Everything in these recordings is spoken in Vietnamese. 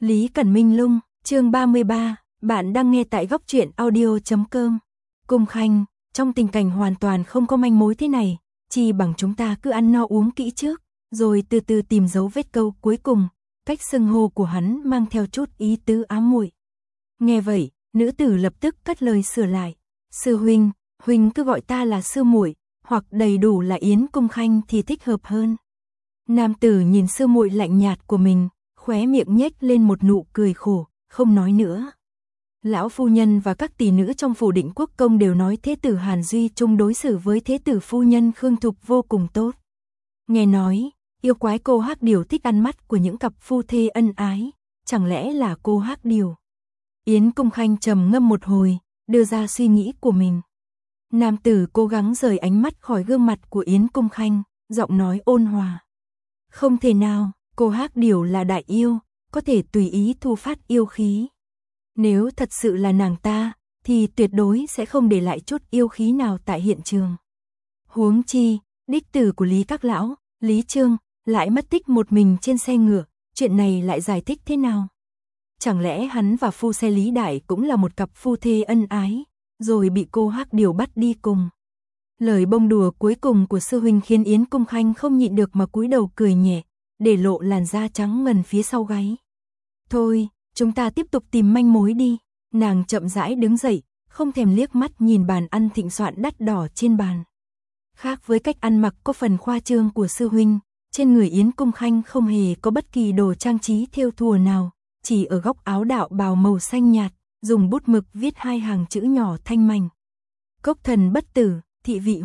Lý Cẩn Minh Lung, chương 33, bạn đang nghe tại góc truyện audio.com. Cung Khanh, trong tình cảnh hoàn toàn không có manh mối thế này, chi bằng chúng ta cứ ăn no uống kỹ trước, rồi từ từ tìm dấu vết câu cuối cùng. Cách xưng hô của hắn mang theo chút ý tứ ám muội. Nghe vậy, nữ tử lập tức cất lời sửa lại. Sư huynh, huynh cứ gọi ta là sư muội, hoặc đầy đủ là Yến Cung Khanh thì thích hợp hơn. Nam tử nhìn sư muội lạnh nhạt của mình, khóe miệng nhếch lên một nụ cười khổ, không nói nữa. Lão phu nhân và các tỷ nữ trong phủ Định Quốc công đều nói thế tử Hàn Duy Trung đối xử với thế tử phu nhân Khương Thục vô cùng tốt. Nghe nói, yêu quái cô Hắc Điều thích ăn mắt của những cặp phu thê ân ái, chẳng lẽ là cô Hắc Điều? Yến Cung Khanh trầm ngâm một hồi, đưa ra suy nghĩ của mình. Nam tử cố gắng rời ánh mắt khỏi gương mặt của Yến Cung Khanh, giọng nói ôn hòa. Không thể nào, cô Hắc Điều là đại yêu, có thể tùy ý thu phát yêu khí. Nếu thật sự là nàng ta, thì tuyệt đối sẽ không để lại chút yêu khí nào tại hiện trường. Huống chi, đích tử của Lý Các Lão, Lý Trương, lại mất tích một mình trên xe ngựa, chuyện này lại giải thích thế nào? Chẳng lẽ hắn và phu xe Lý Đại cũng là một cặp phu thê ân ái, rồi bị cô Hắc Điều bắt đi cùng? Lời bông đùa cuối cùng của sư huynh khiến Yến Cung Khanh không nhịn được mà cúi đầu cười nhẹ, để lộ làn da trắng ngần phía sau gáy. Thôi, chúng ta tiếp tục tìm manh mối đi. Nàng chậm rãi đứng dậy, không thèm liếc mắt nhìn bàn ăn thịnh soạn đắt đỏ trên bàn. Khác với cách ăn mặc có phần khoa trương của sư huynh, trên người Yến Cung Khanh không hề có bất kỳ đồ trang trí thêu thùa nào, chỉ ở góc áo đạo bào màu xanh nhạt, dùng bút mực viết hai hàng chữ nhỏ thanh mảnh. Cốc thần bất tử, thị vị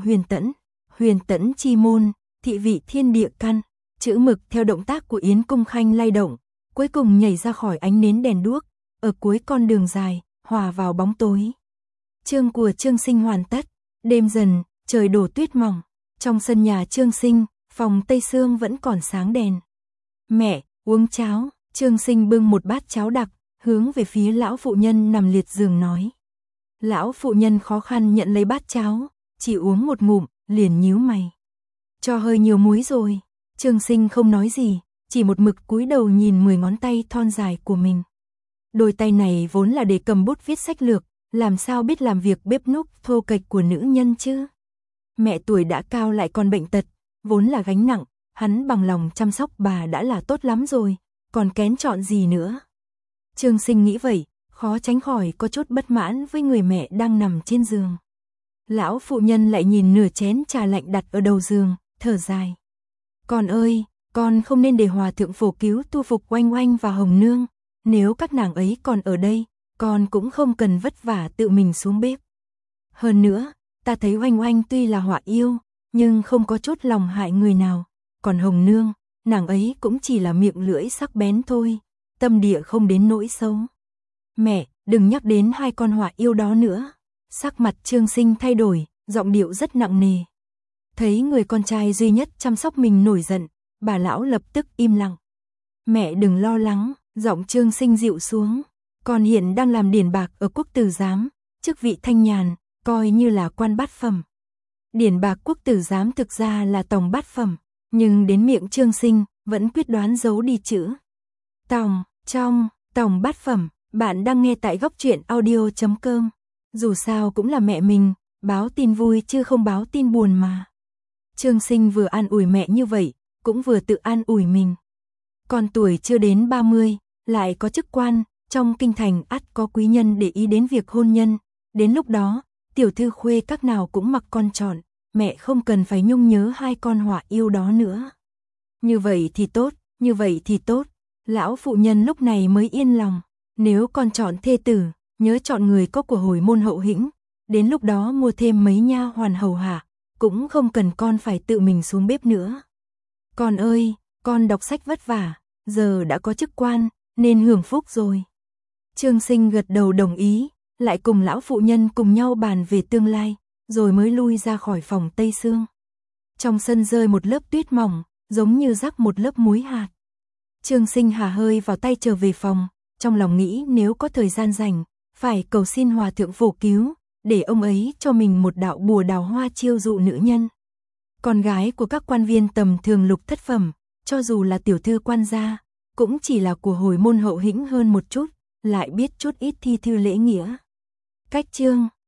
huyền tẫn chi môn, thị vị thiên địa căn. Chữ mực theo động tác của Yến Cung Khanh lay động, cuối cùng nhảy ra khỏi ánh nến đèn đuốc, ở cuối con đường dài, hòa vào bóng tối. Chương của Trương Sinh hoàn tất, đêm dần, trời đổ tuyết mỏng, trong sân nhà Trương Sinh, phòng Tây Sương vẫn còn sáng đèn. Mẹ, uống cháo. Trương Sinh bưng một bát cháo đặc, hướng về phía lão phụ nhân nằm liệt giường nói. Lão phụ nhân khó khăn nhận lấy bát cháo, chỉ uống một ngụm, liền nhíu mày. Cho hơi nhiều muối rồi. Trương Sinh không nói gì, chỉ một mực cúi đầu nhìn 10 ngón tay thon dài của mình. Đôi tay này vốn là để cầm bút viết sách lược, làm sao biết làm việc bếp núc thô kệch của nữ nhân chứ? Mẹ tuổi đã cao lại còn bệnh tật, vốn là gánh nặng, hắn bằng lòng chăm sóc bà đã là tốt lắm rồi, còn kén chọn gì nữa? Trương Sinh nghĩ vậy, khó tránh khỏi có chút bất mãn với người mẹ đang nằm trên giường. Lão phụ nhân lại nhìn nửa chén trà lạnh đặt ở đầu giường, thở dài. Con ơi, con không nên để hòa thượng phổ cứu tu phục Oanh Oanh và Hồng Nương, nếu các nàng ấy còn ở đây, con cũng không cần vất vả tự mình xuống bếp. Hơn nữa, ta thấy Oanh Oanh tuy là họa yêu, nhưng không có chút lòng hại người nào, còn Hồng Nương, nàng ấy cũng chỉ là miệng lưỡi sắc bén thôi, tâm địa không đến nỗi xấu. Mẹ, đừng nhắc đến hai con họa yêu đó nữa. Sắc mặt Trương Sinh thay đổi, giọng điệu rất nặng nề. Thấy người con trai duy nhất chăm sóc mình nổi giận, bà lão lập tức im lặng. Mẹ đừng lo lắng, giọng Trương Sinh dịu xuống. Con hiện đang làm điển bạc ở quốc tử giám, chức vị thanh nhàn, coi như là quan bát phẩm. Điển bạc quốc tử giám thực ra là tổng bát phẩm, nhưng đến miệng Trương Sinh vẫn quyết đoán giấu đi chữ tổng bát phẩm. Bạn đang nghe tại góc truyện audio.com. Dù sao cũng là mẹ mình, báo tin vui chứ không báo tin buồn mà. Trương Sinh vừa an ủi mẹ như vậy, cũng vừa tự an ủi mình. Con tuổi chưa đến 30, lại có chức quan, trong kinh thành ắt có quý nhân để ý đến việc hôn nhân. Đến lúc đó, tiểu thư khuê các nào cũng mặc con chọn, mẹ không cần phải nhung nhớ hai con họa yêu đó nữa. Như vậy thì tốt, lão phụ nhân lúc này mới yên lòng. Nếu con chọn thê tử, nhớ chọn người có của hồi môn hậu hĩnh, đến lúc đó mua thêm mấy nha hoàn hầu hạ, cũng không cần con phải tự mình xuống bếp nữa. Con ơi, con đọc sách vất vả, giờ đã có chức quan, nên hưởng phúc rồi. Trương Sinh gật đầu đồng ý, lại cùng lão phụ nhân cùng nhau bàn về tương lai, rồi mới lui ra khỏi phòng Tây Sương. Trong sân rơi một lớp tuyết mỏng, giống như rắc một lớp muối hạt. Trương Sinh hà hơi vào tay trở về phòng, trong lòng nghĩ nếu có thời gian rảnh, phải cầu xin hòa thượng phổ cứu, để ông ấy cho mình một đạo bùa đào hoa chiêu dụ nữ nhân. Con gái của các quan viên tầm thường lục thất phẩm, cho dù là tiểu thư quan gia, cũng chỉ là của hồi môn hậu hĩnh hơn một chút, lại biết chút ít thi thư lễ nghĩa. Cách chương